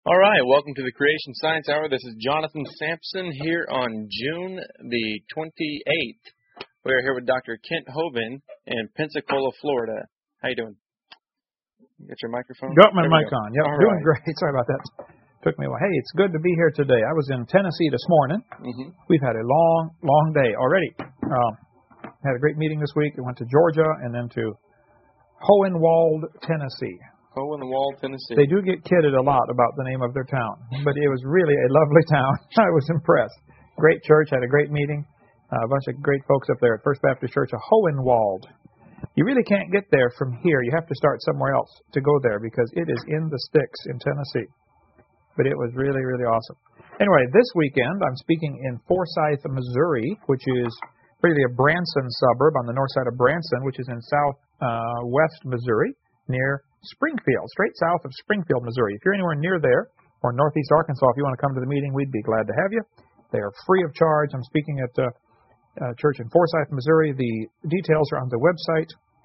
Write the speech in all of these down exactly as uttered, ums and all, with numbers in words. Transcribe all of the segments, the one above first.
All right, welcome to the Creation Science Hour. This is Jonathan Sampson here on June the twenty-eighth. We are here with Doctor Kent Hovind in Pensacola, Florida. How you doing? You got your microphone? Got my There we mic go. on. Yep, All doing right. great. Sorry about that. Took me a while. Hey, it's good to be here today. I was in Tennessee this morning. Mm-hmm. We've had a long, long day already. Um, had a great meeting this week. We went to Georgia and then to Hohenwald, Tennessee. Hohenwald, Tennessee. They do get kidded a lot about the name of their town, but it was really a lovely town. I was impressed. Great church, had a great meeting. Uh, a bunch of great folks up there at First Baptist Church of Hohenwald. You really can't get there from here. You have to start somewhere else to go there because it is in the sticks in Tennessee. But it was really, really awesome. Anyway, this weekend I'm speaking in Forsyth, Missouri, which is really a Branson suburb on the north side of Branson, which is in southwest uh, Missouri, near Springfield, straight south of Springfield, Missouri. If you're anywhere near there, or northeast Arkansas, if you want to come to the meeting, we'd be glad to have you. They are free of charge. I'm speaking at uh, uh, church in Forsyth, Missouri. The details are on the website,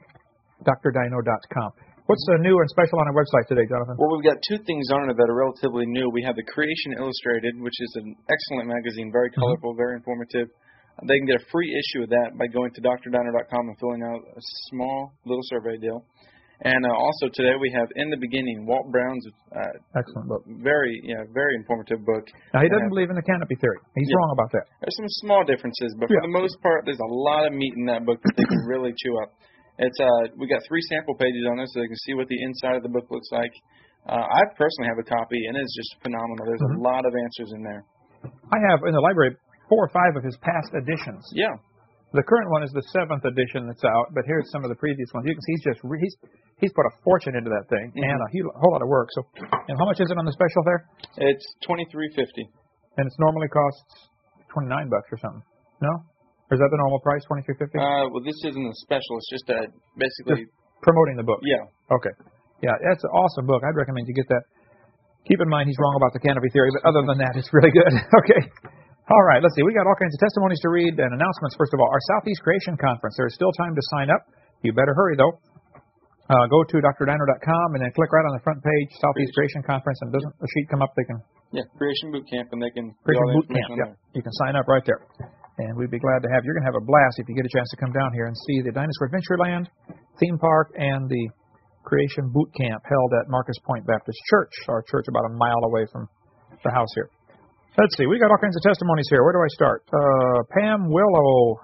D R dino dot com. What's uh, new and special on our website today, Jonathan? Well, we've got two things on it that are relatively new. We have the Creation Illustrated, which is an excellent magazine, very colorful, mm-hmm. very informative. They can get a free issue of that by going to D R dino dot com and filling out a small little survey deal. And uh, also today we have In the Beginning, Walt Brown's uh, excellent book, very yeah, very informative book. Now he doesn't uh, believe in the canopy theory. He's yeah. wrong about that. There's some small differences, but yeah. for the most part, there's a lot of meat in that book that they can really chew up. It's uh, we got three sample pages on it, so they can see what the inside of the book looks like. Uh, I personally have a copy, and it's just phenomenal. There's mm-hmm. a lot of answers in there. I have in the library four or five of his past editions. Yeah. The current one is the seventh edition that's out, but here's some of the previous ones. You can see he's just he's he's put a fortune into that thing mm-hmm. and a whole lot of work. So, and how much is it on the special there? It's twenty-three fifty. And it normally costs twenty-nine bucks or something. No? Or is that the normal price, twenty-three fifty? Uh, well, this isn't a special. It's just a basically just promoting the book. Yeah. Okay. Yeah, that's an awesome book. I'd recommend you get that. Keep in mind he's wrong about the canopy theory, but other than that, it's really good. Okay. All right, let's see. We got all kinds of testimonies to read and announcements. First of all, our Southeast Creation Conference. There is still time to sign up. You better hurry, though. Uh, go to D R dino dot com and then click right on the front page, Southeast Creation Conference, and doesn't a sheet come up? They can. Yeah, Creation Boot Camp, and they can. Creation Boot Camp. Yeah, you can sign up right there, and we'd be glad to have you. You're going to have a blast if you get a chance to come down here and see the Dinosaur Adventureland theme park and the Creation Boot Camp held at Marcus Point Baptist Church, our church about a mile away from the house here. Let's see. We got all kinds of testimonies here. Where do I start? Uh, Pam Willow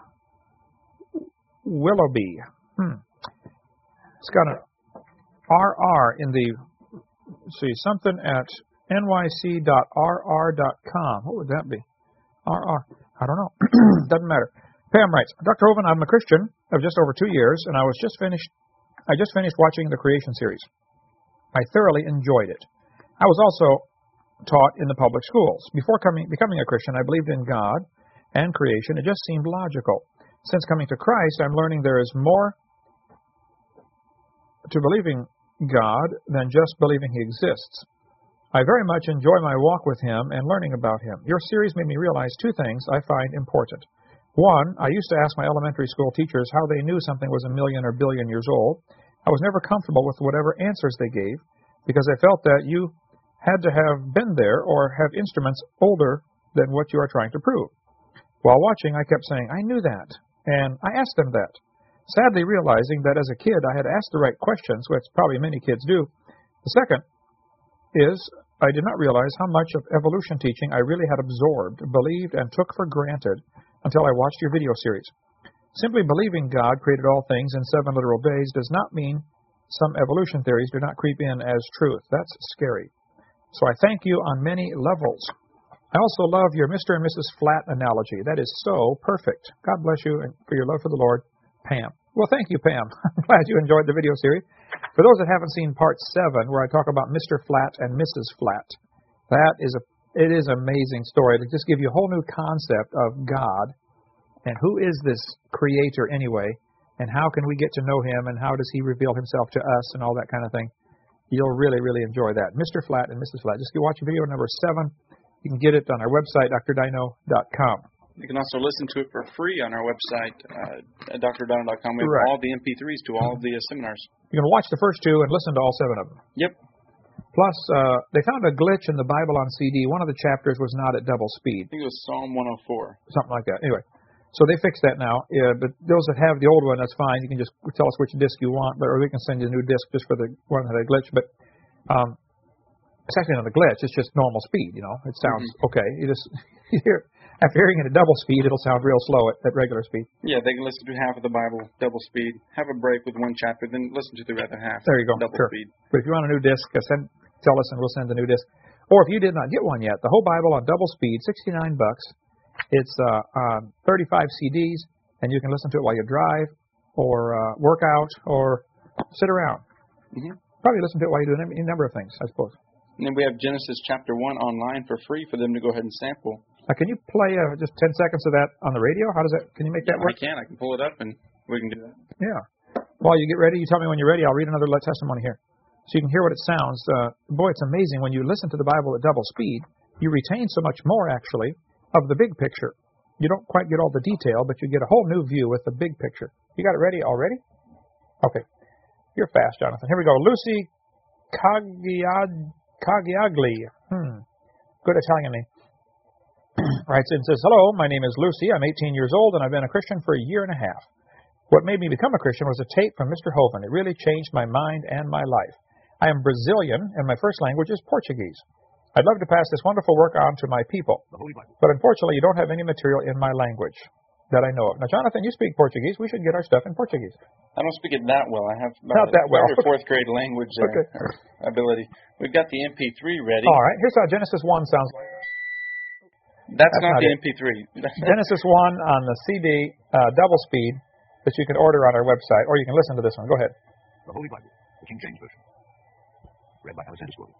Willoughby. Hmm. It's got an R R in the. Let's see, something at N Y C dot R R dot com. What would that be? R R. I don't know. Doesn't matter. Pam writes, Doctor Hovind, I'm a Christian of just over two years, and I was just finished. I just finished watching the Creation series. I thoroughly enjoyed it. I was also taught in the public schools. Before coming, becoming a Christian, I believed in God and creation. It just seemed logical. Since coming to Christ, I'm learning there is more to believing God than just believing He exists. I very much enjoy my walk with Him and learning about Him. Your series made me realize two things I find important. One, I used to ask my elementary school teachers how they knew something was a million or billion years old. I was never comfortable with whatever answers they gave because I felt that you had to have been there or have instruments older than what you are trying to prove. While watching, I kept saying, I knew that, and I asked them that, sadly realizing that as a kid I had asked the right questions, which probably many kids do. The second is I did not realize how much of evolution teaching I really had absorbed, believed, and took for granted until I watched your video series. Simply believing God created all things in seven literal days does not mean some evolution theories do not creep in as truth. That's scary. So I thank you on many levels. I also love your Mister and Missus Flat analogy. That is so perfect. God bless you and for your love for the Lord, Pam. Well, thank you, Pam. I'm glad you enjoyed the video series. For those that haven't seen part seven, where I talk about Mister Flat and Missus Flat, that is a it is an amazing story. It'll just give you a whole new concept of God and who is this Creator anyway, and how can we get to know Him, and how does He reveal Himself to us, and all that kind of thing. You'll really, really enjoy that. Mister Flat and Missus Flat. Just go watch video number seven. You can get it on our website, D R dino dot com. You can also listen to it for free on our website, uh, at D R dino dot com. We have right. all the M P threes to all of the uh, seminars. You can watch the first two and listen to all seven of them. Yep. Plus, uh, they found a glitch in the Bible on C D. One of the chapters was not at double speed. I think it was Psalm one oh four. Something like that. Anyway, so they fixed that now. Yeah, but those that have the old one, that's fine. You can just tell us which disc you want, or we can send you a new disc just for the one that had a glitch. But um, it's actually not a glitch. It's just normal speed, you know. It sounds mm-hmm. okay. You just you hear, after hearing it at double speed, it'll sound real slow at, at regular speed. Yeah, they can listen to half of the Bible double speed, have a break with one chapter, then listen to the other half. There you go. Double sure. speed. But if you want a new disc, uh, send tell us and we'll send the new disc. Or if you did not get one yet, the whole Bible on double speed, sixty-nine bucks. It's uh, on thirty-five C Ds, and you can listen to it while you drive, or uh, work out, or sit around. Mm-hmm. Probably listen to it while you do any number of things, I suppose. And then we have Genesis chapter one online for free for them to go ahead and sample. Uh, can you play uh, just ten seconds of that on the radio? How does that? Can you make that yeah, work? I can. I can pull it up and we can do that. Yeah. While you get ready, you tell me when you're ready. I'll read another testimony here, so you can hear what it sounds. Uh, boy, it's amazing when you listen to the Bible at double speed. You retain so much more, actually, of the big picture. You don't quite get all the detail, but you get a whole new view with the big picture. You got it ready already? Okay. You're fast, Jonathan. Here we go. Lucy Cagliag- Cagliagli. Hmm. Good Italian name. Writes in and says, hello, my name is Lucy. I'm eighteen years old, and I've been a Christian for a year and a half. What made me become a Christian was a tape from Mister Hovind. It really changed my mind and my life. I am Brazilian, and my first language is Portuguese. I'd love to pass this wonderful work on to my people, but unfortunately you don't have any material in my language that I know of. Now, Jonathan, you speak Portuguese. We should get our stuff in Portuguese. I don't speak it that well. I have Not that well. third or fourth grade language uh, okay. ability. We've got the M P three ready. All right. Here's how Genesis one sounds like. That's, That's not, not the it. M P three. Genesis one on the C D, uh, double speed, that you can order on our website, or you can listen to this one. Go ahead. The Holy Bible, the King James Version, read by Alexander Scrooge.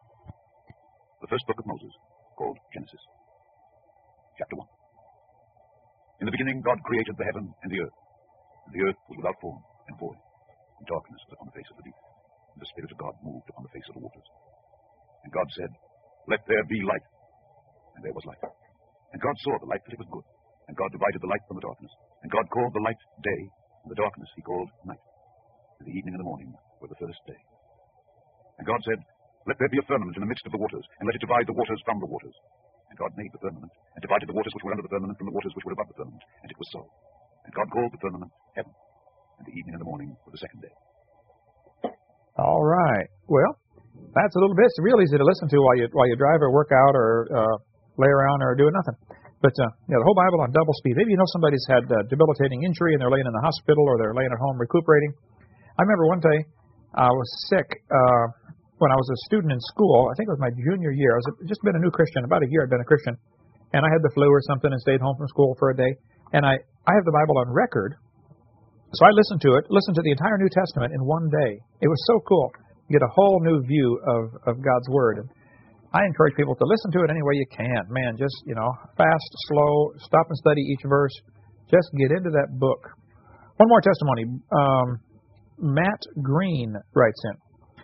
The first book of Moses, called Genesis. Chapter one. In the beginning God created the heaven and the earth. And the earth was without form and void, and darkness was upon the face of the deep. And the Spirit of God moved upon the face of the waters. And God said, let there be light. And there was light. And God saw the light that it was good. And God divided the light from the darkness. And God called the light day, and the darkness he called night. And the evening and the morning were the first day. And God said, let there be a firmament in the midst of the waters, and let it divide the waters from the waters. And God made the firmament, and divided the waters which were under the firmament from the waters which were above the firmament. And it was so. And God called the firmament heaven. And the evening and the morning were the second day. All right. Well, that's a little bit. It's real easy to listen to while you while you drive or work out or uh, lay around or doing nothing. But uh, yeah, the whole Bible on double speed. Maybe you know somebody's had uh, debilitating injury and they're laying in the hospital or they're laying at home recuperating. I remember one day I was sick uh, when I was a student in school. I think it was my junior year. I was just been a new Christian. About a year I'd been a Christian. And I had the flu or something and stayed home from school for a day. And I, I have the Bible on record. So I listened to it, listened to the entire New Testament in one day. It was so cool. You get a whole new view of, of God's Word. And I encourage people to listen to it any way you can. Man, just, you know, fast, slow, stop and study each verse. Just get into that book. One more testimony. Um, Matt Green writes in.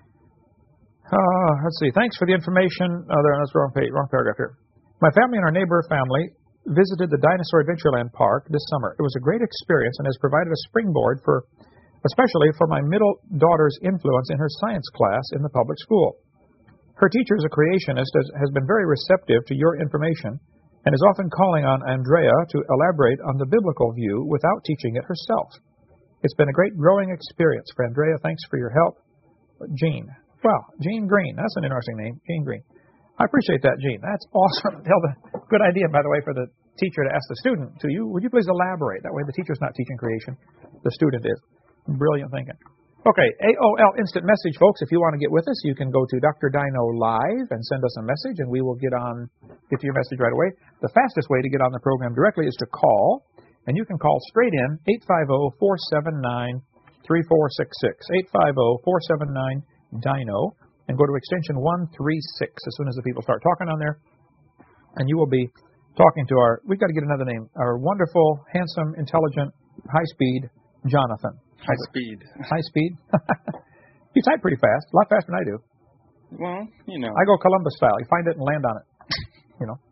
Uh, let's see. Thanks for the information. Oh, there, that's the wrong page, wrong paragraph here. My family and our neighbor family visited the Dinosaur Adventureland Park this summer. It was a great experience and has provided a springboard for, especially for my middle daughter's influence in her science class in the public school. Her teacher is a creationist, has been very receptive to your information, and is often calling on Andrea to elaborate on the biblical view without teaching it herself. It's been a great growing experience for Andrea. Thanks for your help. Jean. Well, Jean Green. That's an interesting name, Jean Green. I appreciate that, Jean. That's awesome. Good idea, by the way, for the teacher to ask the student to you. Would you please elaborate? That way the teacher's not teaching creation. The student is. Brilliant thinking. Okay, A O L Instant Message, folks. If you want to get with us, you can go to Doctor Dino Live and send us a message, and we will get on, get to your message right away. The fastest way to get on the program directly is to call, and you can call straight in, eight five zero, four seven nine, three four six six, eight five zero, four seven nine, D I N O, and go to extension one three six as soon as the people start talking on there, and you will be talking to our, we've got to get another name, our wonderful, handsome, intelligent, high-speed Jonathan. High speed. High speed. You type pretty fast, a lot faster than I do. Well, you know. I go Columbus style. You find it and land on it. You know.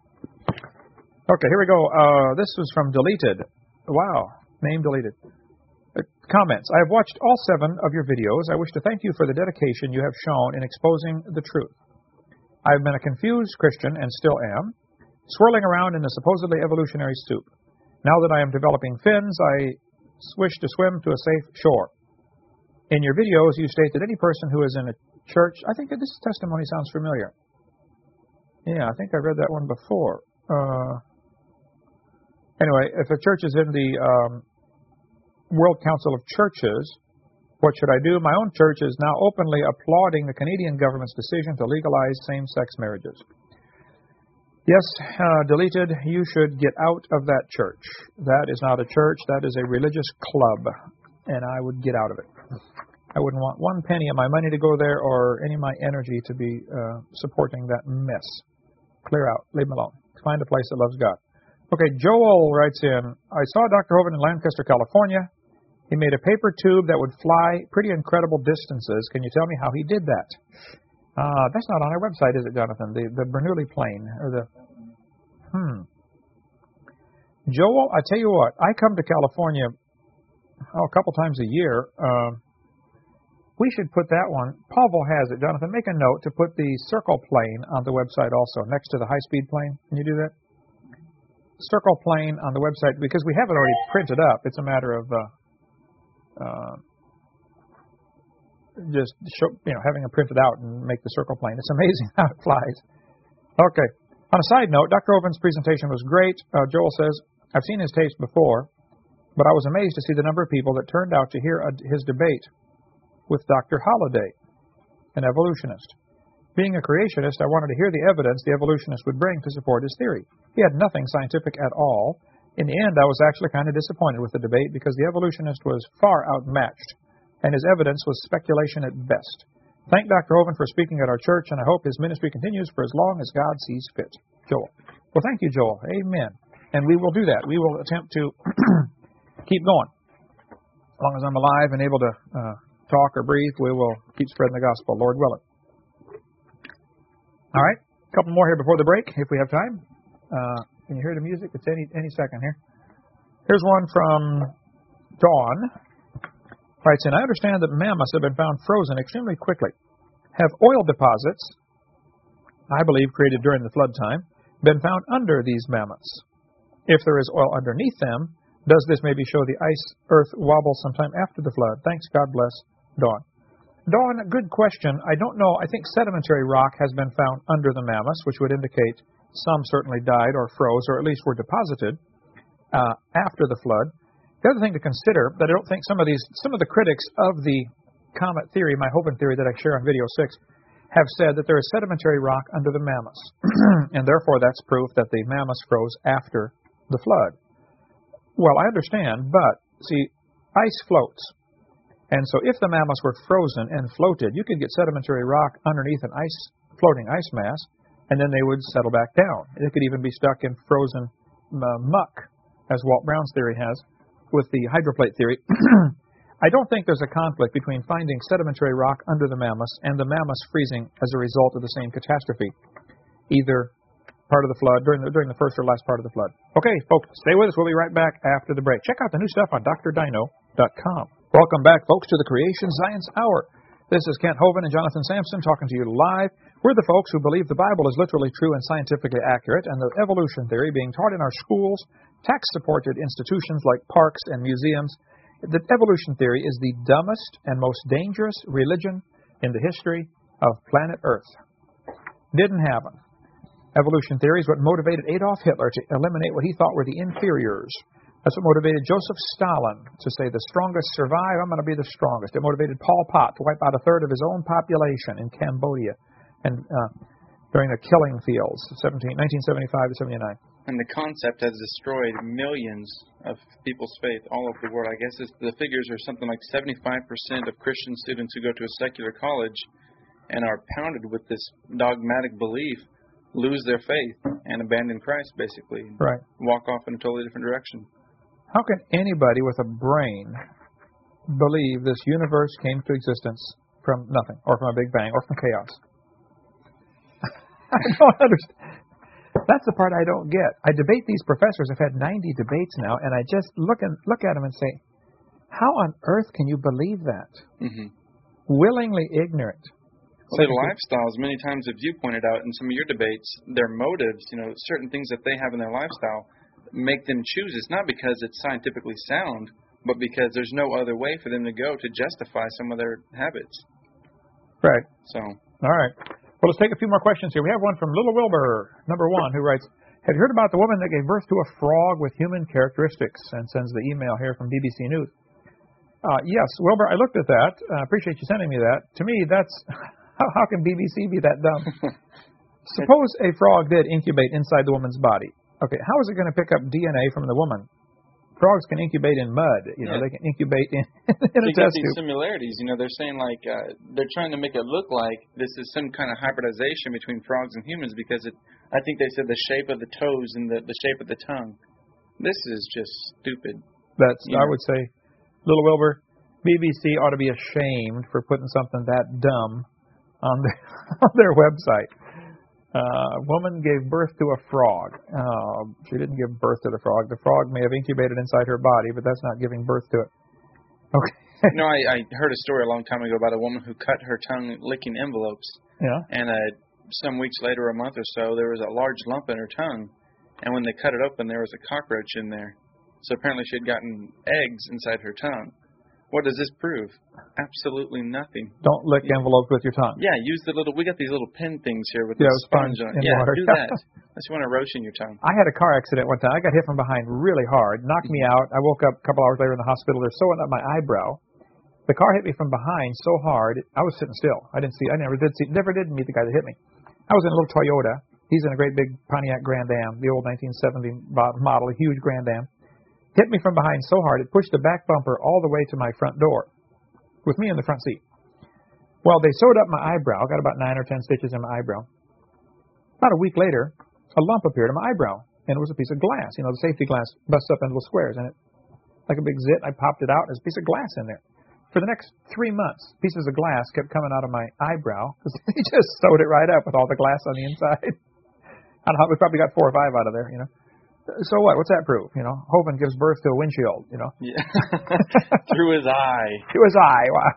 Okay, here we go. Uh, this was from Deleted. Wow, name deleted. Comments. I have watched all seven of your videos. I wish to thank you for the dedication you have shown in exposing the truth. I have been a confused Christian and still am, swirling around in the supposedly evolutionary soup. Now that I am developing fins, I wish to swim to a safe shore. In your videos, you state that any person who is in a church, I think that this testimony sounds familiar. Yeah, I think I read that one before. Uh, anyway, if a church is in the um, World Council of Churches, what should I do? My own church is now openly applauding the Canadian government's decision to legalize same-sex marriages. Yes, uh, deleted, you should get out of that church. That is not a church, that is a religious club, and I would get out of it. I wouldn't want one penny of my money to go there or any of my energy to be uh, supporting that mess. Clear out, leave them alone. Find a place that loves God. Okay, Joel writes in, I saw Doctor Hovind in Lancaster, California. He made a paper tube that would fly pretty incredible distances. Can you tell me how he did that? Uh, that's not on our website, is it, Jonathan? The the Bernoulli plane or the hmm. Joel, I tell you what, I come to California oh, a couple times a year. Uh, we should put that one. Pavel has it, Jonathan. Make a note to put the circle plane on the website also, next to the high-speed plane. Can you do that? Circle plane on the website because we have it already printed up. It's a matter of. Uh, Uh, just show, you know, having it printed out and make the circle plane. It's amazing how it flies. Okay. On a side note, Doctor Ovind's presentation was great. Uh, Joel says, I've seen his tapes before, but I was amazed to see the number of people that turned out to hear a, his debate with Doctor Holliday, an evolutionist. Being a creationist, I wanted to hear the evidence the evolutionist would bring to support his theory. He had nothing scientific at all. In the end, I was actually kind of disappointed with the debate because the evolutionist was far outmatched, and his evidence was speculation at best. Thank Doctor Hovind for speaking at our church, and I hope his ministry continues for as long as God sees fit. Joel. Well, thank you, Joel. Amen. And we will do that. We will attempt to keep going. As long as I'm alive and able to uh, talk or breathe, we will keep spreading the gospel, Lord willing. All right. A couple more here before the break, if we have time. Uh, Can you hear the music? It's any any second here. Here's one from Dawn. Writes in, I understand that mammoths have been found frozen extremely quickly. Have oil deposits, I believe created during the flood time, been found under these mammoths? If there is oil underneath them, does this maybe show the ice earth wobble sometime after the flood? Thanks, God bless, Dawn. Dawn, good question. I don't know. I think sedimentary rock has been found under the mammoths, which would indicate some certainly died or froze, or at least were deposited uh, after the flood. The other thing to consider, that I don't think some of these, some of the critics of the comet theory, my Hovind theory that I share on video six, have said that there is sedimentary rock under the mammoths, and therefore that's proof that the mammoths froze after the flood. Well, I understand, but see, ice floats. And so if the mammoths were frozen and floated, you could get sedimentary rock underneath an ice floating ice mass, and then they would settle back down. It could even be stuck in frozen uh, muck, as Walt Brown's theory has, with the hydroplate theory. I don't think there's a conflict between finding sedimentary rock under the mammoths and the mammoths freezing as a result of the same catastrophe, either part of the flood, during the, during the first or last part of the flood. Okay, folks, stay with us. We'll be right back after the break. Check out the new stuff on D R Dino dot com. Welcome back, folks, to the Creation Science Hour. This is Kent Hovind and Jonathan Sampson talking to you live. We're the folks who believe the Bible is literally true and scientifically accurate, and the evolution theory being taught in our schools, tax-supported institutions like parks and museums. The evolution theory is the dumbest and most dangerous religion in the history of planet Earth. Didn't happen. Evolution theory is what motivated Adolf Hitler to eliminate what he thought were the inferiors. That's what motivated Joseph Stalin to say the strongest survive, I'm going to be the strongest. It motivated Pol Pot to wipe out a third of his own population in Cambodia and uh, during the killing fields, nineteen seventy-five to seventy-nine. And the concept has destroyed millions of people's faith all over the world. I guess it's, the figures are something like seventy-five percent of Christian students who go to a secular college and are pounded with this dogmatic belief lose their faith and abandon Christ, basically. Right. Walk off in a totally different direction. How can anybody with a brain believe this universe came to existence from nothing, or from a big bang, or from chaos? I don't understand. That's the part I don't get. I debate these professors. I've had ninety debates now, and I just look and look at them and say, How on earth can you believe that? Mm-hmm. Willingly ignorant. Well, their lifestyles, many times, as you pointed out in some of your debates, their motives, you know, certain things that they have in their lifestyle make them choose. It's not because it's scientifically sound, but because there's no other way for them to go to justify some of their habits. Right. So. All right. Well, let's take a few more questions here. We have one from Little Wilbur, number one, who writes, have you heard about the woman that gave birth to a frog with human characteristics? And sends the email here from B B C News. Uh, yes, Wilbur, I looked at that. I uh, appreciate you sending me that. To me, that's, how, how can B B C be that dumb? Suppose a frog did incubate inside the woman's body. Okay, how is it going to pick up D N A from the woman? Frogs can incubate in mud. You know, yeah. They can incubate in, in a test these tube. Similarities. You know, they're saying like uh, they're trying to make it look like this is some kind of hybridization between frogs and humans because it. I think they said the shape of the toes and the, the shape of the tongue. This is just stupid. That's you I know. would say, Little Wilbur, B B C ought to be ashamed for putting something that dumb on their on their website. Uh, a woman gave birth to a frog. Uh, she didn't give birth to the frog. The frog may have incubated inside her body, but that's not giving birth to it. Okay. You know, I, I heard a story a long time ago about a woman who cut her tongue licking envelopes. Yeah. And uh, some weeks later, a month or so, there was a large lump in her tongue. And when they cut it open, there was a cockroach in there. So apparently she had gotten eggs inside her tongue. What does this prove? Absolutely nothing. Don't lick envelopes with your tongue. Yeah, use the little, we got these little pin things here with yeah, the sponge on it. Yeah, water. do that. Unless you want to roast in your tongue. I had a car accident one time. I got hit from behind really hard, knocked me out. I woke up a couple hours later in the hospital. They're sewing up my eyebrow. The car hit me from behind so hard, I was sitting still. I didn't see, I never did see, never did meet the guy that hit me. I was in a little Toyota. He's in a great big Pontiac Grand Am, the old nineteen seventy model, a huge Grand Am. Hit me from behind so hard, it pushed the back bumper all the way to my front door, with me in the front seat. Well, they sewed up my eyebrow. Got about nine or ten stitches in my eyebrow. About a week later, a lump appeared in my eyebrow, and it was a piece of glass. You know, the safety glass busts up into little squares, and it, like a big zit, I popped it out. There's a piece of glass in there. For the next three months, pieces of glass kept coming out of my eyebrow because they just sewed it right up with all the glass on the inside. I don't know, we probably got four or five out of there, you know. So what? What's that prove? You know, Hovind gives birth to a windshield, you know. Yeah. Through his eye. Through his eye, wow.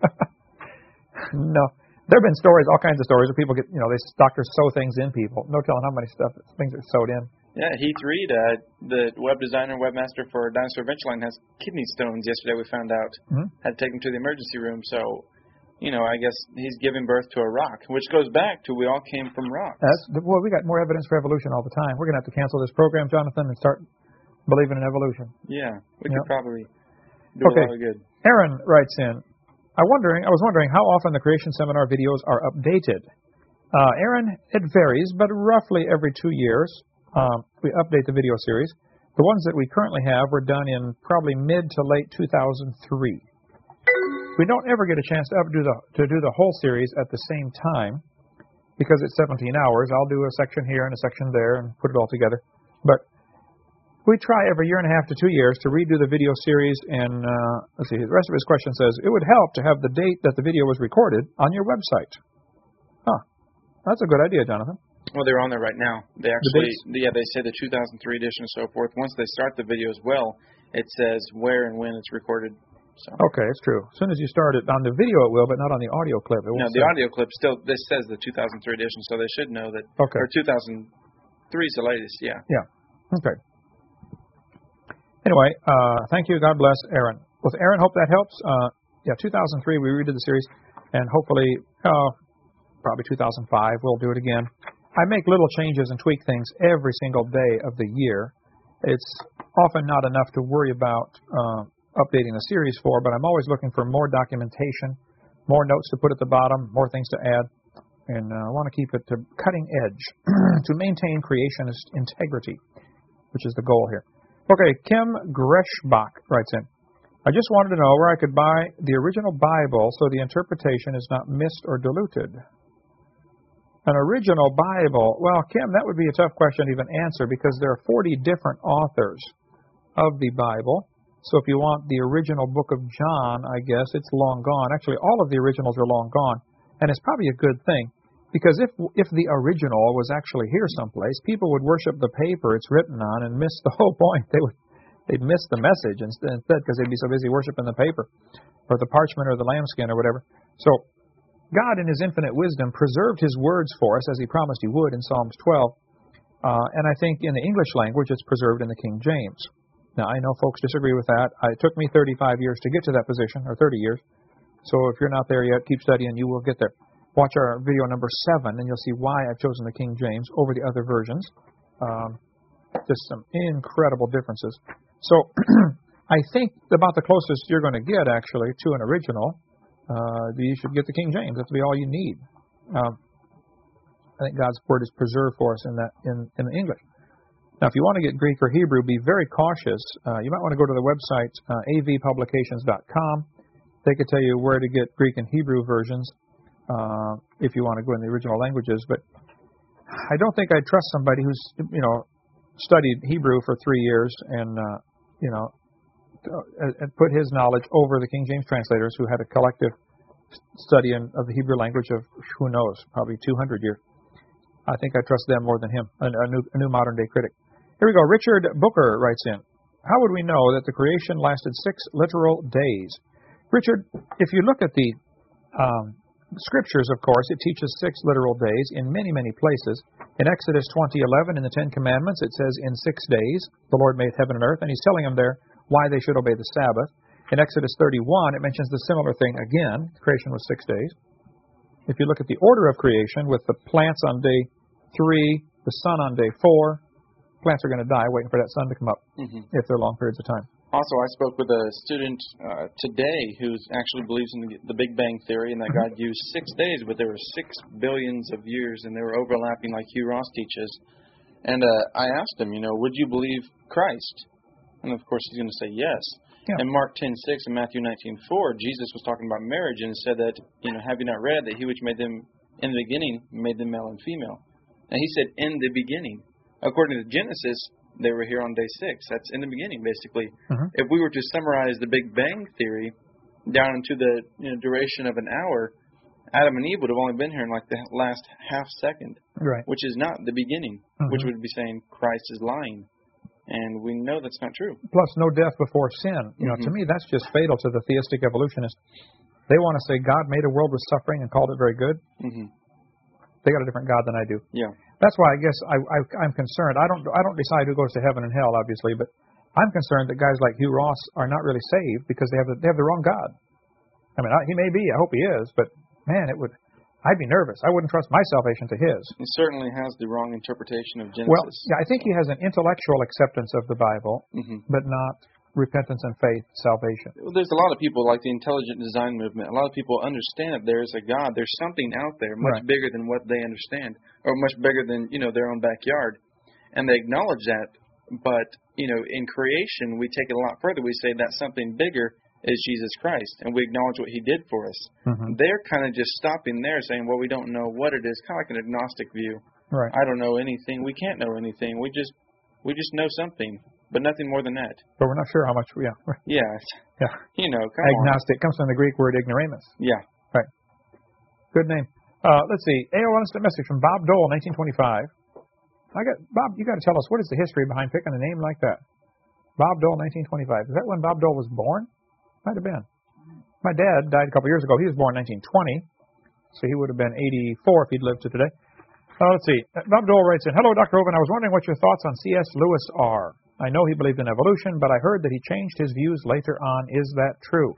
No. There have been stories, all kinds of stories, where people get, you know, they doctors sew things in people. No telling how many stuff, things are sewed in. Yeah, Heath Reed, uh, the web designer, webmaster for Dinosaur Adventure Line, has kidney stones yesterday, we found out. Mm-hmm. Had to take him to the emergency room. So, you know, I guess he's giving birth to a rock, which goes back to we all came from rocks. That's, well, we got more evidence for evolution all the time. We're going to have to cancel this program, Jonathan, and start believing in evolution. Yeah, we yep. could probably do okay. a lot of good. Aaron writes in, I wondering, I was wondering how often the Creation Seminar videos are updated. Uh, Aaron, it varies, but roughly every two years um, we update the video series. The ones that we currently have were done in probably mid to late two thousand three. We don't ever get a chance to do the to do the whole series at the same time because it's seventeen hours. I'll do a section here and a section there and put it all together. But we try every year and a half to two years to redo the video series. And uh, let's see, the rest of his question says, it would help to have the date that the video was recorded on your website. Huh. That's a good idea, Jonathan. Well, they're on there right now. They actually, the yeah, they say the two thousand three edition and so forth. Once they start the video as well, it says where and when it's recorded. So. Okay, it's true. As soon as you start it on the video, it will, but not on the audio clip. It won't no, the say. Audio clip still, this says the two thousand three edition, so they should know that. Okay. Or two thousand three is the latest, yeah. Yeah. Okay. Anyway, uh, thank you. God bless Aaron. With Aaron, hope that helps. Uh, yeah, two thousand three, we redid the series, and hopefully, uh, probably two thousand five, we'll do it again. I make little changes and tweak things every single day of the year. It's often not enough to worry about uh, updating the series for, but I'm always looking for more documentation, more notes to put at the bottom, more things to add, and uh, I want to keep it to cutting edge to maintain creationist integrity, which is the goal here. Okay, Kim Greschbach writes in, I just wanted to know where I could buy the original Bible so the interpretation is not missed or diluted. An original Bible, well, Kim, that would be a tough question to even answer because there are forty different authors of the Bible. So if you want the original book of John, I guess it's long gone. Actually, all of the originals are long gone, and it's probably a good thing because if if the original was actually here someplace, people would worship the paper it's written on and miss the whole point. They would they'd miss the message instead because they'd be so busy worshiping the paper or the parchment or the lambskin or whatever. So God, in His infinite wisdom, preserved His words for us as He promised He would in Psalms twelve. Uh, and I think in the English language, it's preserved in the King James. Now, I know folks disagree with that. It took me thirty-five years to get to that position, or thirty years. So if you're not there yet, keep studying. You will get there. Watch our video number seven, and you'll see why I've chosen the King James over the other versions. Um, just some incredible differences. So I think about the closest you're going to get, actually, to an original. Uh, you should get the King James. That'll be all you need. Um, I think God's Word is preserved for us in that in, in the English. Now, if you want to get Greek or Hebrew, be very cautious. Uh, you might want to go to the website uh, a v publications dot com. They could tell you where to get Greek and Hebrew versions uh, if you want to go in the original languages. But I don't think I'd trust somebody who's, you know, studied Hebrew for three years and, uh, you know, and put his knowledge over the King James translators who had a collective study in, of the Hebrew language of, who knows, probably two hundred years. I think I trust them more than him, a, a, new, a new modern-day critic. Here we go. Richard Booker writes in, how would we know that the creation lasted six literal days? Richard, if you look at the um, Scriptures, of course, it teaches six literal days in many, many places. In Exodus twenty eleven, in the Ten Commandments, it says, in six days the Lord made heaven and earth, and He's telling them there why they should obey the Sabbath. In Exodus thirty-one, it mentions the similar thing again. Creation was six days. If you look at the order of creation, with the plants on day three, the sun on day four, plants are going to die waiting for that sun to come up mm-hmm. if they're long periods of time. Also, I spoke with a student uh, today who actually believes in the, the Big Bang Theory and that mm-hmm. God used six days, but there were six billions of years, and they were overlapping like Hugh Ross teaches. And uh, I asked him, you know, would you believe Christ? And, of course, he's going to say yes. Yeah. In Mark ten six and Matthew nineteen four, Jesus was talking about marriage and said that, you know, have you not read that He which made them in the beginning made them male and female? And He said, in the beginning. According to Genesis, they were here on day six. That's in the beginning, basically. Uh-huh. If we were to summarize the Big Bang Theory down into the you know, duration of an hour, Adam and Eve would have only been here in like the last half second, right. which is not the beginning, uh-huh. which would be saying Christ is lying. And we know that's not true. Plus, no death before sin. You know, mm-hmm. to me, that's just fatal to the theistic evolutionists. They want to say God made a world with suffering and called it very good. Mm-hmm. They got a different God than I do. Yeah. That's why I guess I, I, I'm concerned. I don't I don't decide who goes to heaven and hell, obviously, but I'm concerned that guys like Hugh Ross are not really saved because they have the, they have the wrong God. I mean, I, he may be. I hope he is, but man, it would. I'd be nervous. I wouldn't trust my salvation to his. He certainly has the wrong interpretation of Genesis. Well, yeah, I think he has an intellectual acceptance of the Bible, mm-hmm. but not repentance and faith, salvation. Well, there's a lot of people, like the intelligent design movement, a lot of people understand that there is a God. There's something out there much right. bigger than what they understand, or much bigger than, you know, their own backyard. And they acknowledge that, but, you know, in creation, we take it a lot further. We say that something bigger is Jesus Christ, and we acknowledge what He did for us. Mm-hmm. They're kind of just stopping there, saying, well, we don't know what it is, kind of like an agnostic view. Right. I don't know anything. We can't know anything. We just we just know something, but nothing more than that. But we're not sure how much. Yeah. Yeah. Yeah. You know, come agnostic on. comes from the Greek word ignoramus. Yeah. Right. Good name. Uh, let's see. A O L Instant message from Bob Dole, nineteen twenty-five. I got Bob. You got to tell us, what is the history behind picking a name like that? Bob Dole, nineteen twenty-five. Is that when Bob Dole was born? Might have been. My dad died a couple years ago. He was born in nineteen twenty, so he would have been eighty-four if he'd lived to today. Uh, let's see. Bob Dole writes in, hello, Doctor Hovind. I was wondering what your thoughts on C S Lewis are. I know he believed in evolution, but I heard that he changed his views later on. Is that true?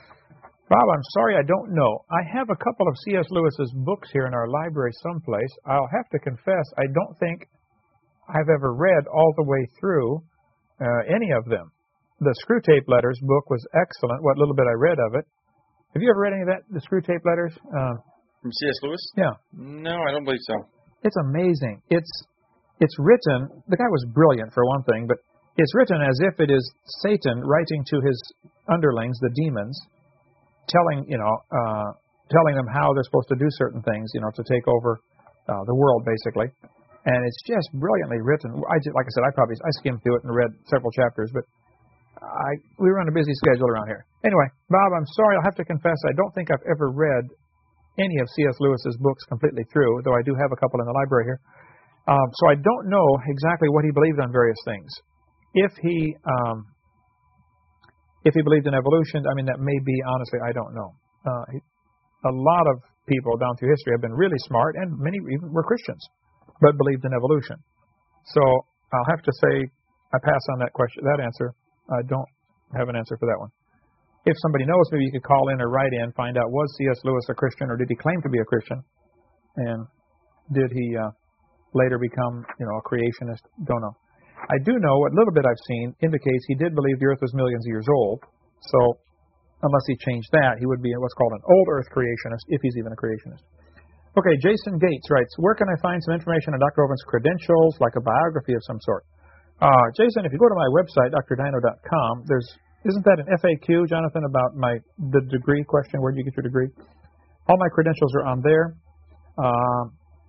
Bob, I'm sorry, I don't know. I have a couple of C S Lewis's books here in our library someplace. I'll have to confess, I don't think I've ever read all the way through uh, any of them. The Screwtape Letters book was excellent, what little bit I read of it. Have you ever read any of that, the Screwtape Letters? Uh, From C S Lewis? Yeah. No, I don't believe so. It's amazing. It's it's written, the guy was brilliant for one thing, but it's written as if it is Satan writing to his underlings, the demons, telling, you know, uh, telling them how they're supposed to do certain things, you know, to take over uh, the world, basically. And it's just brilliantly written. I just, like I said, I probably I skimmed through it and read several chapters, but I, we run a busy schedule around here. Anyway, Bob, I'm sorry. I'll have to confess I don't think I've ever read any of C S Lewis's books completely through, though I do have a couple in the library here. Um, so I don't know exactly what he believed on various things. If he um, If he believed in evolution, I mean, that may be, honestly, I don't know. Uh, he, a lot of people down through history have been really smart, and many even were Christians, but believed in evolution. So I'll have to say I pass on that question, that answer. I don't have an answer for that one. If somebody knows, maybe you could call in or write in, find out, was C S. Lewis a Christian, or did he claim to be a Christian? And did he uh, later become, you know, a creationist? Don't know. I do know what little bit I've seen indicates he did believe the earth was millions of years old. So unless he changed that, he would be what's called an old earth creationist, if he's even a creationist. Okay, Jason Gates writes, where can I find some information on Doctor Hovind's credentials, like a biography of some sort? Uh, Jason, if you go to my website, D R Dino dot com, there's isn't that an F A Q, Jonathan, about my the degree question? Where did you get your degree? All my credentials are on there. Uh,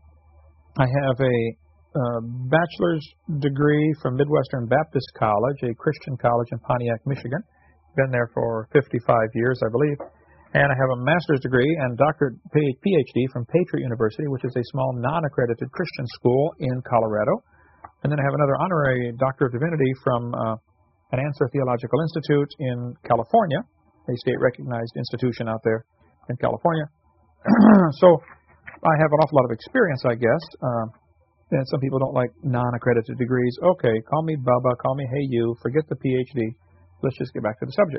I have a uh, bachelor's degree from Midwestern Baptist College, a Christian college in Pontiac, Michigan. Been there for fifty-five years, I believe. And I have a master's degree and doctorate P H D from Patriot University, which is a small non-accredited Christian school in Colorado. And then I have another honorary Doctor of Divinity from uh, an Answer Theological Institute in California, a state-recognized institution out there in California. So I have an awful lot of experience, I guess. Uh, and some people don't like non-accredited degrees. Okay, call me Bubba, call me Hey You, forget the P H D. Let's just get back to the subject.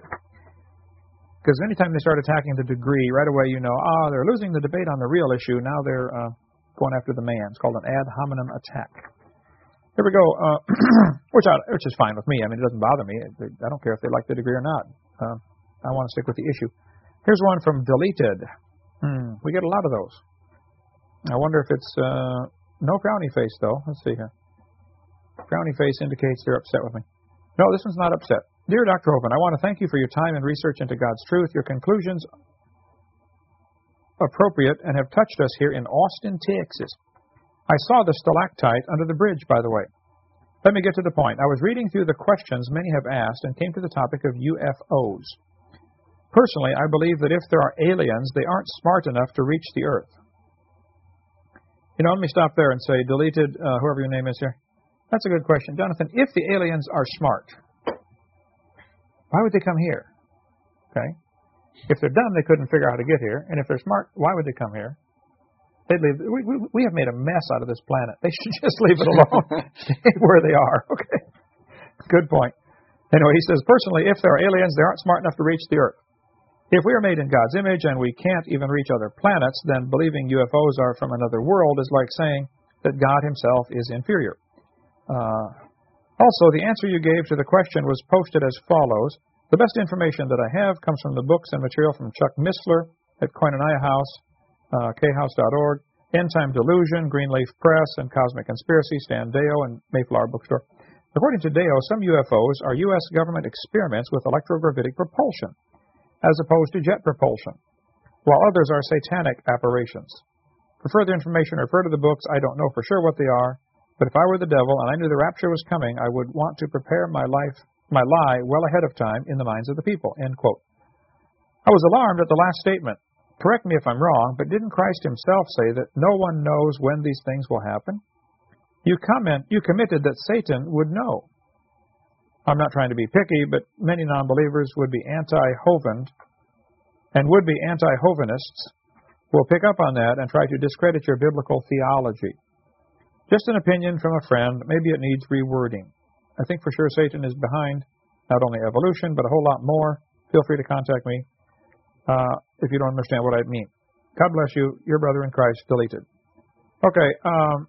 Because anytime they start attacking the degree, right away you know, ah, they're losing the debate on the real issue. Now they're uh, going after the man. It's called an ad hominem attack. Here we go, uh, which, I, which is fine with me. I mean, it doesn't bother me. I don't care if they like the degree or not. Uh, I want to stick with the issue. Here's one from Deleted. Hmm, we get a lot of those. I wonder if it's uh, no frowny face, though. Let's see here. Frowny face indicates they're upset with me. No, this one's not upset. Dear Doctor Hovind, I want to thank you for your time and research into God's truth. Your conclusions appropriate and have touched us here in Austin, Texas. I saw the stalactite under the bridge, by the way. Let me get to the point. I was reading through the questions many have asked and came to the topic of U F Os. Personally, I believe that if there are aliens, they aren't smart enough to reach the Earth. You know, let me stop there and say, Deleted, uh, whoever your name is here. That's a good question. Jonathan, if the aliens are smart, why would they come here? Okay? If they're dumb, they couldn't figure out how to get here. And if they're smart, why would they come here? They'd leave. We, we, we have made a mess out of this planet. They should just leave it alone. Stay where they are. Okay. Good point. Anyway, he says, personally, if there are aliens, they aren't smart enough to reach the Earth. If we are made in God's image and we can't even reach other planets, then believing U F Os are from another world is like saying that God himself is inferior. Uh, also, the answer you gave to the question was posted as follows. The best information that I have comes from the books and material from Chuck Missler at Koinonia House, uh, k house dot org, End Time Delusion, Greenleaf Press, and Cosmic Conspiracy, Stan Deo, and Mayflower Bookstore. According to Deo, some U F Os are U S government experiments with electrogravitic propulsion, as opposed to jet propulsion, while others are satanic apparitions. For further information, refer to the books. I don't know for sure what they are, but if I were the devil and I knew the rapture was coming, I would want to prepare my life, my lie well ahead of time in the minds of the people. End quote. I was alarmed at the last statement. Correct me if I'm wrong, but didn't Christ himself say that no one knows when these things will happen? You comment, you committed that Satan would know. I'm not trying to be picky, but many non-believers would be anti-Hovind, and would-be anti-Hovinists will pick up on that and try to discredit your biblical theology. Just an opinion from a friend. Maybe it needs rewording. I think for sure Satan is behind not only evolution, but a whole lot more. Feel free to contact me uh, if you don't understand what I mean. God bless you. Your brother in Christ, Deleted. Okay, um,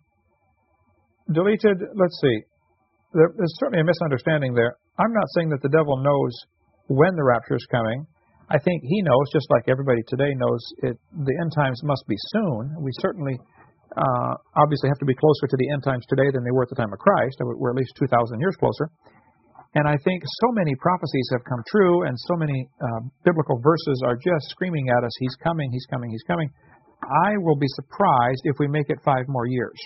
Deleted, let's see. There's certainly a misunderstanding there. I'm not saying that the devil knows when the rapture is coming. I think he knows, just like everybody today knows, it, the end times must be soon. We certainly uh, obviously have to be closer to the end times today than they were at the time of Christ. We're at least two thousand years closer. And I think so many prophecies have come true, and so many uh, biblical verses are just screaming at us, he's coming, he's coming, he's coming. I will be surprised if we make it five more years.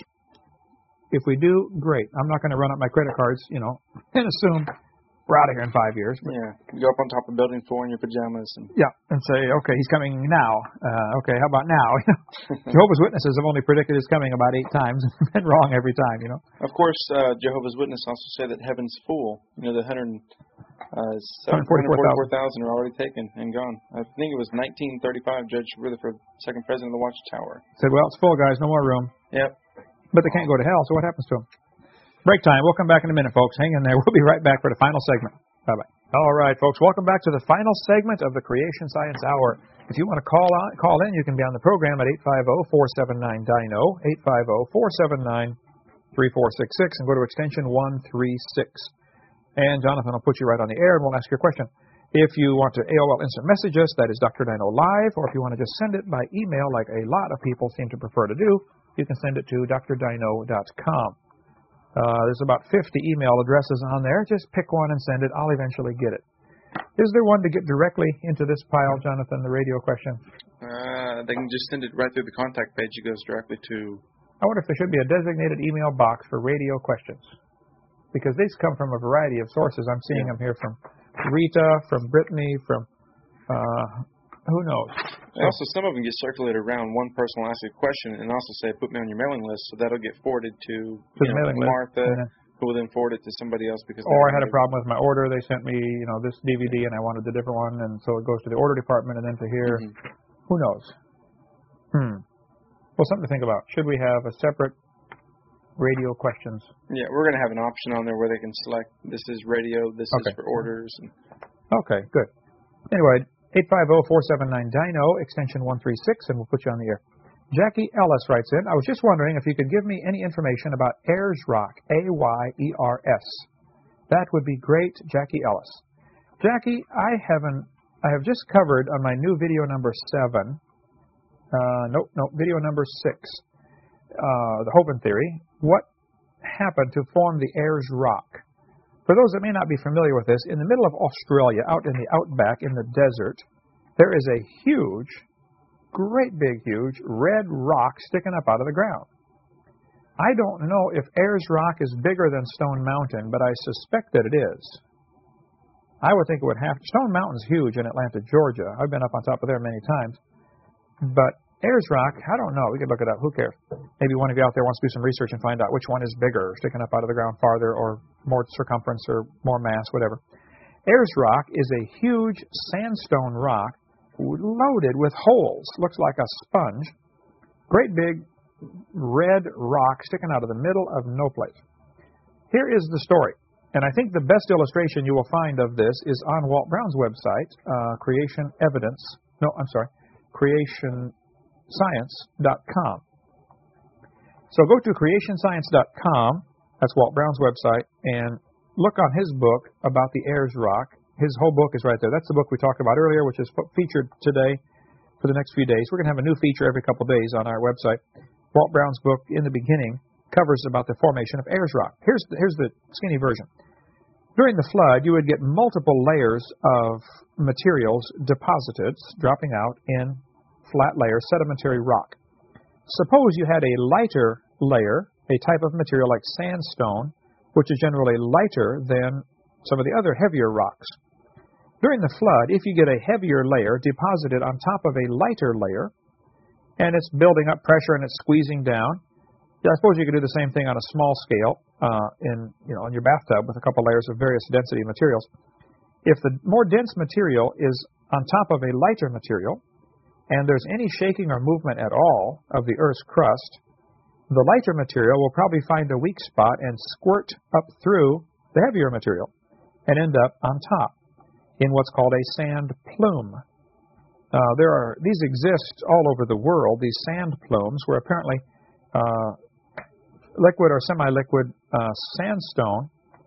If we do, great. I'm not going to run up my credit cards, you know, and assume we're out of here in five years. But yeah, go up on top of building four in your pajamas. And yeah, and say, okay, he's coming now. Uh, okay, how about now? Jehovah's Witnesses have only predicted his coming about eight times and been wrong every time, you know. Of course, uh, Jehovah's Witnesses also say that heaven's full. You know, the one hundred Uh, one hundred forty-four thousand are already taken and gone. I think it was nineteen thirty-five, Judge Rutherford, second president of the Watchtower. Said, well, it's full, guys, no more room. Yep. But they can't go to hell, so what happens to them? Break time. We'll come back in a minute, folks. Hang in there. We'll be right back for the final segment. Bye-bye. All right, folks, welcome back to the final segment of the Creation Science Hour. If you want to call on, call in, you can be on the program at eight five zero, four seven nine, D I N O, eight five zero, four seven nine, three four six six, and go to extension one three six. And Jonathan will put you right on the air, and we'll ask your question. If you want to A O L Instant Message us, that is Doctor Dino Live, or if you want to just send it by email, like a lot of people seem to prefer to do, you can send it to d r dino dot com. Uh, there's about fifty email addresses on there. Just pick one and send it. I'll eventually get it. Is there one to get directly into this pile, Jonathan, the radio question? Uh, they can just send it right through the contact page. It goes directly to... I wonder if there should be a designated email box for radio questions. Because these come from a variety of sources. I'm seeing yeah. them here from Rita, from Brittany, from uh, who knows. And also, some of them get circulated around. One person will ask a question and also say, put me on your mailing list, so that'll get forwarded to, to you know, Martha, yeah. who will then forward it to somebody else. Because or I had a problem with my order. They sent me, you know, this D V D and I wanted a different one, and so it goes to the order department and then to here. Mm-hmm. Who knows? Hmm. Well, something to think about. Should we have a separate radio questions? Yeah, we're going to have an option on there where they can select this is radio, this okay. is for orders. And... Okay, good. Anyway, eight five zero, four seven nine, D I N O, extension one three six, and we'll put you on the air. Jackie Ellis writes in, I was just wondering if you could give me any information about Ayers Rock, A Y E R S. That would be great, Jackie Ellis. Jackie, I haven't, I have just covered on my new video number seven, uh, nope, nope, video number six, uh, the Hovind theory, what happened to form the Ayers Rock. For those that may not be familiar with this, in the middle of Australia, out in the outback, in the desert, there is a huge, great big, huge red rock sticking up out of the ground. I don't know if Ayers Rock is bigger than Stone Mountain, but I suspect that it is. I would think it would have to. Stone Mountain's huge in Atlanta, Georgia. I've been up on top of there many times. But Ayers Rock, I don't know. We could look it up. Who cares? Maybe one of you out there wants to do some research and find out which one is bigger, sticking up out of the ground farther, or more circumference, or more mass, whatever. Ayers Rock is a huge sandstone rock loaded with holes. Looks like a sponge. Great big red rock sticking out of the middle of no place. Here is the story. And I think the best illustration you will find of this is on Walt Brown's website, uh, Creation Evidence. No, I'm sorry. creation science dot com. So go to creation science dot com, that's Walt Brown's website, and look on his book about the Ayers Rock. His whole book is right there. That's the book we talked about earlier, which is featured today for the next few days. We're going to have a new feature every couple of days on our website. Walt Brown's book, in the beginning, covers about the formation of Ayers Rock. Here's the, here's the skinny version. During the flood, you would get multiple layers of materials deposited, dropping out in flat layer sedimentary rock. Suppose you had a lighter layer, a type of material like sandstone, which is generally lighter than some of the other heavier rocks. During the flood, if you get a heavier layer deposited on top of a lighter layer, and it's building up pressure and it's squeezing down, I suppose you could do the same thing on a small scale uh, in, you know, in your bathtub with a couple layers of various density materials. If the more dense material is on top of a lighter material, and there's any shaking or movement at all of the Earth's crust, the lighter material will probably find a weak spot and squirt up through the heavier material and end up on top in what's called a sand plume. Uh, there are these exist all over the world, these sand plumes, where apparently uh, liquid or semi-liquid uh, sandstone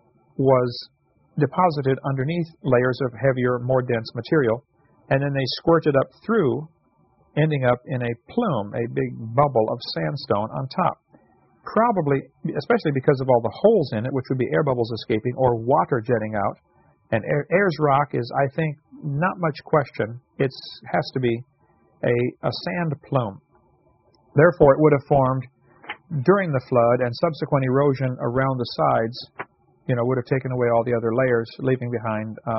was deposited underneath layers of heavier, more dense material, and then they squirted up through, ending up in a plume, a big bubble of sandstone on top. Probably, especially because of all the holes in it, which would be air bubbles escaping or water jetting out. And Ayers Rock is, I think, not much question. It has to be a, a sand plume. Therefore, it would have formed during the flood, and subsequent erosion around the sides, you know, would have taken away all the other layers, leaving behind uh,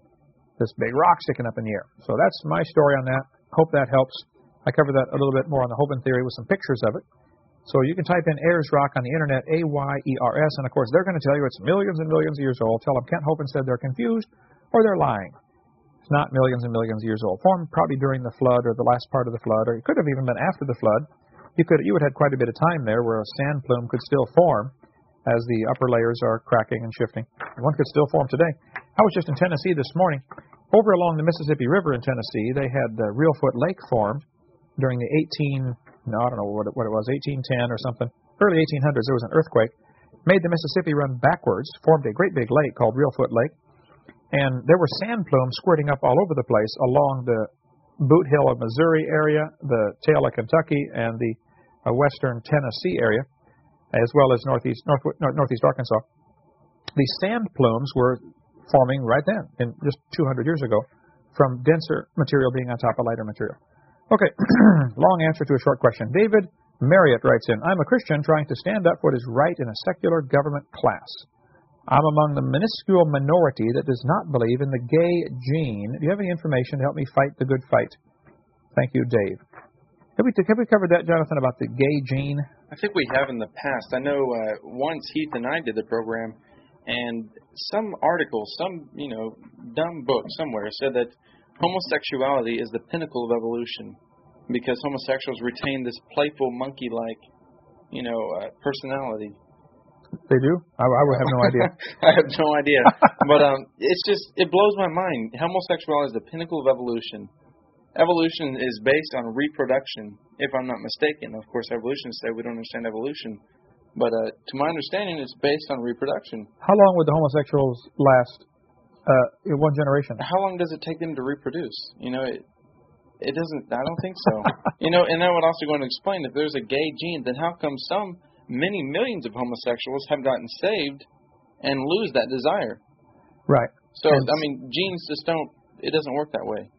this big rock sticking up in the air. So that's my story on that. Hope that helps. I covered that a little bit more on the Hovind theory with some pictures of it. So you can type in Ayers Rock on the internet, A Y E R S, and of course they're going to tell you it's millions and millions of years old. Tell them Kent Hovind said they're confused or they're lying. It's not millions and millions of years old. Formed probably during the flood or the last part of the flood, or it could have even been after the flood. You could you would have had quite a bit of time there where a sand plume could still form as the upper layers are cracking and shifting. One could still form today. I was just in Tennessee this morning. Over along the Mississippi River in Tennessee, they had the Reelfoot Lake formed during the eighteen no, I don't know what it, what it was, eighteen ten or something, early eighteen hundreds. There was an earthquake, made the Mississippi run backwards, formed a great big lake called Reelfoot Lake, and there were sand plumes squirting up all over the place along the Boot Hill of Missouri area, the tail of Kentucky, and the uh, western Tennessee area, as well as northeast north, northeast Arkansas. These sand plumes were forming right then, in just two hundred years ago, from denser material being on top of lighter material. Okay, long answer to a short question. David Marriott writes in, I'm a Christian trying to stand up for what is right in a secular government class. I'm among the minuscule minority that does not believe in the gay gene. Do you have any information to help me fight the good fight? Thank you, Dave. Have we, have we covered that, Jonathan, about the gay gene? I think we have in the past. I know uh, once Heath and I did the program, and some article, some, you know, dumb book somewhere said that homosexuality is the pinnacle of evolution because homosexuals retain this playful, monkey-like, you know, uh, personality. They do? I, I would have no idea. I have no idea. But um, it's just, it blows my mind. Homosexuality is the pinnacle of evolution. Evolution is based on reproduction, if I'm not mistaken. Of course, evolutionists say we don't understand evolution. But uh, to my understanding, it's based on reproduction. How long would the homosexuals last? Uh, in one generation. How long does it take them to reproduce? You know, it it doesn't. I don't think so. You know, and that would also go on to explain if there's a gay gene, then how come some many millions of homosexuals have gotten saved and lose that desire? Right. So and I mean, genes just don't. It doesn't work that way.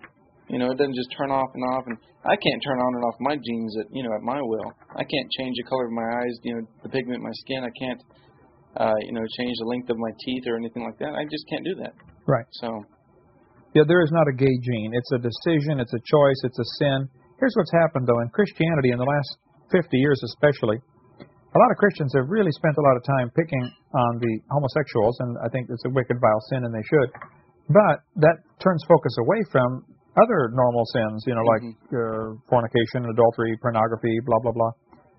You know, it doesn't just turn off and off. And I can't turn on and off my genes at you know at my will. I can't change the color of my eyes. You know, the pigment in my skin. I can't. Uh, you know, change the length of my teeth or anything like that. I just can't do that. Right. So. Yeah, there is not a gay gene. It's a decision. It's a choice. It's a sin. Here's what's happened, though. In Christianity, in the last fifty years especially, a lot of Christians have really spent a lot of time picking on the homosexuals, and I think it's a wicked, vile sin, and they should. But that turns focus away from other normal sins, you know, like mm-hmm. uh, fornication, adultery, pornography, blah, blah, blah.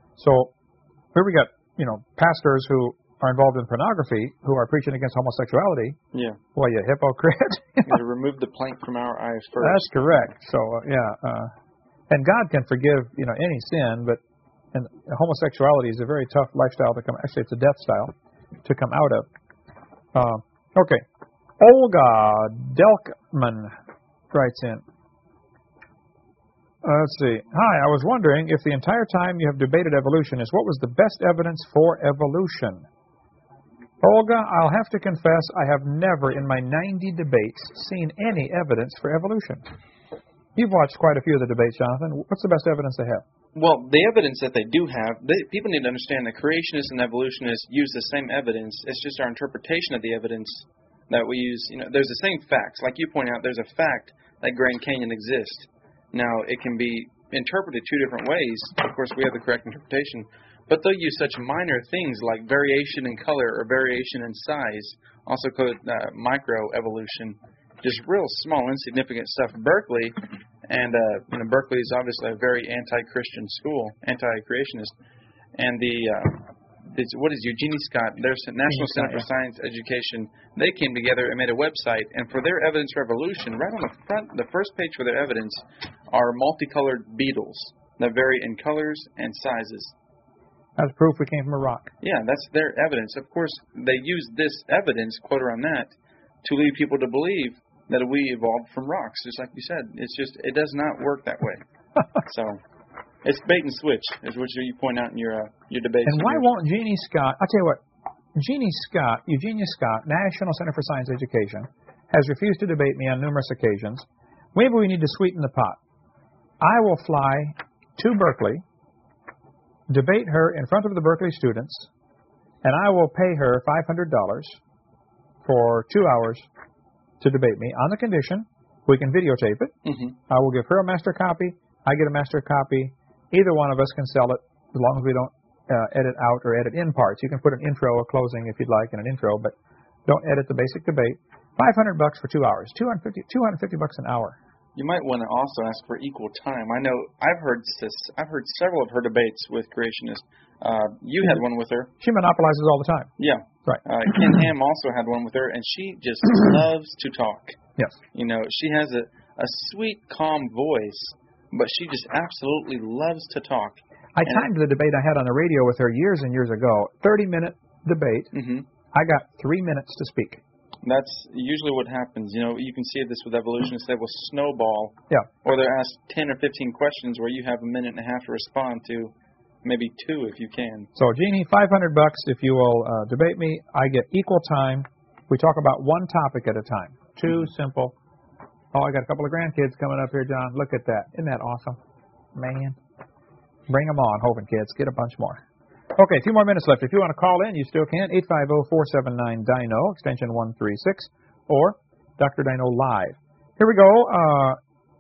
So here we got, you know, pastors who are involved in pornography who are preaching against homosexuality. Yeah. Well, you hypocrite. You got to remove the plank from our eyes first. That's correct. So, uh, yeah. Uh, and God can forgive, you know, any sin, but and homosexuality is a very tough lifestyle to come. Actually, it's a death style to come out of. Uh, okay. Olga Delkman writes in. Uh, let's see. Hi, I was wondering if the entire time you have debated evolution is what was the best evidence for evolution? Olga, I'll have to confess I have never in my ninety debates seen any evidence for evolution. You've watched quite a few of the debates, Jonathan. What's the best evidence they have? Well, the evidence that they do have, they, people need to understand that creationists and evolutionists use the same evidence. It's just our interpretation of the evidence that we use. You know, there's the same facts. Like you point out, there's a fact that Grand Canyon exists. Now, it can be interpreted two different ways. Of course, we have the correct interpretation. But they'll use such minor things like variation in color or variation in size, also called uh, microevolution, just real small, insignificant stuff. Berkeley, and uh, you know, Berkeley is obviously a very anti-Christian school, anti-creationist, and the uh, this, what is Eugenie Scott, their National Center for Science Education, they came together and made a website, and for their evidence for evolution, right on the front, the first page for their evidence are multicolored beetles that vary in colors and sizes. That's proof we came from a rock. Yeah, that's their evidence. Of course, they use this evidence, quote around that, to lead people to believe that we evolved from rocks, just like you said. It's just, it does not work that way. So, it's bait and switch, is what you point out in your uh, your debates. And why won't Jeannie Scott, I'll tell you what, Jeannie Scott, Eugenia Scott, National Center for Science Education, has refused to debate me on numerous occasions. Maybe we need to sweeten the pot. I will fly to Berkeley, debate her in front of the Berkeley students, and I will pay her five hundred dollars for two hours to debate me on the condition we can videotape it. Mm-hmm. I will give her a master copy. I get a master copy. Either one of us can sell it as long as we don't uh, edit out or edit in parts. You can put an intro, a closing if you'd like, and an intro, but don't edit the basic debate. five hundred bucks for two hours. two hundred fifty, two hundred fifty bucks an hour. You might want to also ask for equal time. I know I've heard this. I've heard several of her debates with creationists. Uh, you had one with her. She monopolizes all the time. Yeah. Right. Uh, Ken Ham also had one with her, and she just loves to talk. Yes. You know, she has a, a sweet, calm voice, but she just absolutely loves to talk. I and timed the debate I had on the radio with her years and years ago. thirty-minute debate. Mm-hmm. I got three minutes to speak. That's usually what happens. You know, you can see this with evolutionists. They will snowball. Yeah. Or they'll ask ten or fifteen questions where you have a minute and a half to respond to, maybe two if you can. So, Jeannie, five hundred bucks if you will uh, debate me. I get equal time. We talk about one topic at a time. Too simple. Oh, I got a couple of grandkids coming up here, John. Look at that. Isn't that awesome? Man. Bring them on, Hovind kids. Get a bunch more. Okay, a few more minutes left. If you want to call in, you still can. eight five zero, four seven nine, D I N O, extension one three six, or Doctor Dino Live. Here we go. Uh,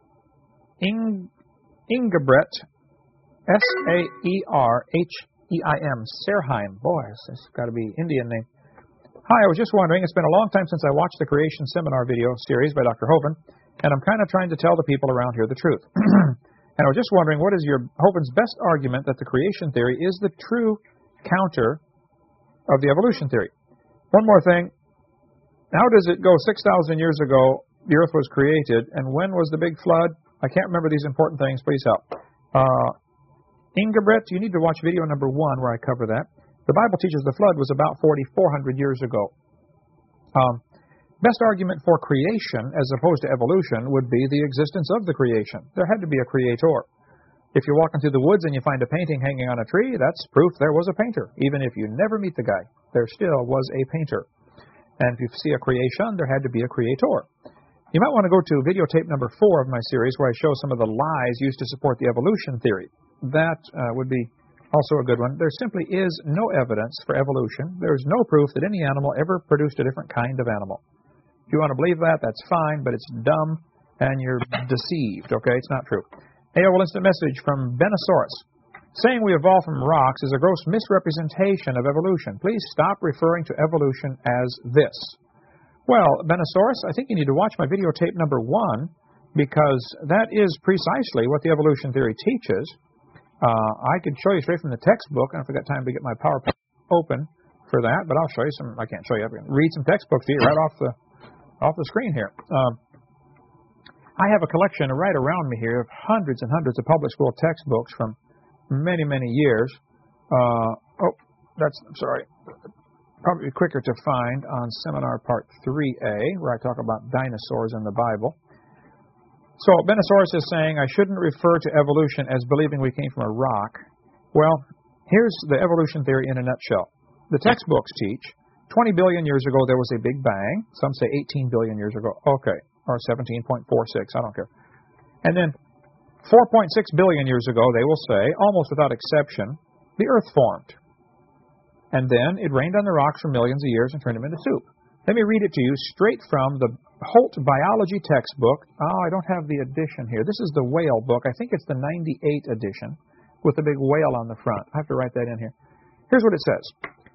Ing, Ingebret, S A E R H E I M, Serheim. Boy, this has got to be Indian name. Hi, I was just wondering, it's been a long time since I watched the Creation Seminar video series by Doctor Hovind, and I'm kind of trying to tell the people around here the truth. And I was just wondering, what is your Hovind's best argument that the creation theory is the true counter of the evolution theory? One more thing. How does it go six thousand years ago, the earth was created, and when was the big flood? I can't remember these important things. Please help. Uh, Ingebret, you need to watch video number one where I cover that. The Bible teaches the flood was about forty-four hundred years ago. Um, Best argument for creation as opposed to evolution would be the existence of the creation. There had to be a creator. If you're walking through the woods and you find a painting hanging on a tree, that's proof there was a painter. Even if you never meet the guy, there still was a painter. And if you see a creation, there had to be a creator. You might want to go to videotape number four of my series where I show some of the lies used to support the evolution theory. That uh, would be also a good one. There simply is no evidence for evolution. There's no proof that any animal ever produced a different kind of animal. If you want to believe that, that's fine, but it's dumb and you're deceived, okay? It's not true. A O L Instant Message from Benosaurus. Saying we evolved from rocks is a gross misrepresentation of evolution. Please stop referring to evolution as this. Well, Benosaurus, I think you need to watch my videotape number one because that is precisely what the evolution theory teaches. Uh, I could show you straight from the textbook, and if I got time to get my PowerPoint open for that, but I'll show you some. I can't show you. I can read some textbooks to you right off the off the screen here. Um, I have a collection right around me here of hundreds and hundreds of public school textbooks from many, many years. Uh, oh, that's, I'm sorry, probably quicker to find on Seminar Part three A, where I talk about dinosaurs in the Bible. So Benosaurus is saying I shouldn't refer to evolution as believing we came from a rock. Well, here's the evolution theory in a nutshell. The textbooks teach twenty billion years ago, there was a Big Bang. Some say eighteen billion years ago. Okay. Or seventeen point four six. I don't care. And then four point six billion years ago, they will say, almost without exception, the Earth formed. And then it rained on the rocks for millions of years and turned them into soup. Let me read it to you straight from the Holt Biology textbook. Oh, I don't have the edition here. This is the whale book. I think it's the ninety-eight edition with the big whale on the front. I have to write that in here. Here's what it says.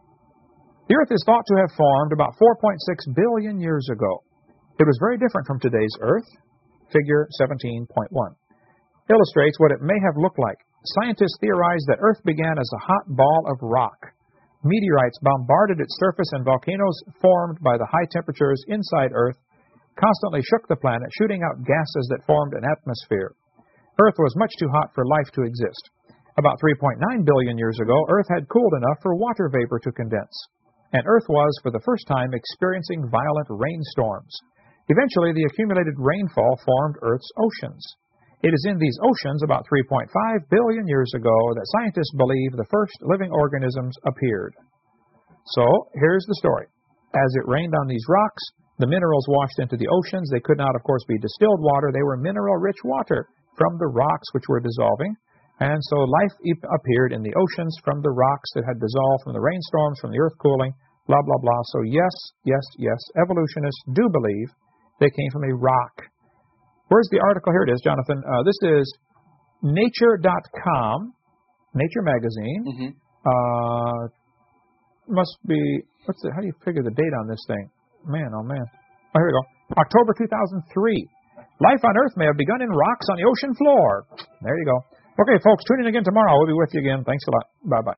The Earth is thought to have formed about four point six billion years ago. It was very different from today's Earth. Figure seventeen point one illustrates what it may have looked like. Scientists theorize that Earth began as a hot ball of rock. Meteorites bombarded its surface and volcanoes formed by the high temperatures inside Earth constantly shook the planet, shooting out gases that formed an atmosphere. Earth was much too hot for life to exist. About three point nine billion years ago, Earth had cooled enough for water vapor to condense. And Earth was, for the first time, experiencing violent rainstorms. Eventually, the accumulated rainfall formed Earth's oceans. It is in these oceans, about three point five billion years ago, that scientists believe the first living organisms appeared. So, here's the story. As it rained on these rocks, the minerals washed into the oceans. They could not, of course, be distilled water. They were mineral-rich water from the rocks which were dissolving. And so life appeared in the oceans from the rocks that had dissolved from the rainstorms, from the earth cooling, blah, blah, blah. So yes, yes, yes, evolutionists do believe they came from a rock. Where's the article? Here it is, Jonathan. Uh, this is nature dot com, Nature magazine. Mm-hmm. Uh, must be, what's the, how do you figure the date on this thing? Man, oh man. Oh, here we go. October two thousand three. Life on Earth may have begun in rocks on the ocean floor. There you go. Okay, folks, tune in again tomorrow. We'll be with you again. Thanks a lot. Bye-bye.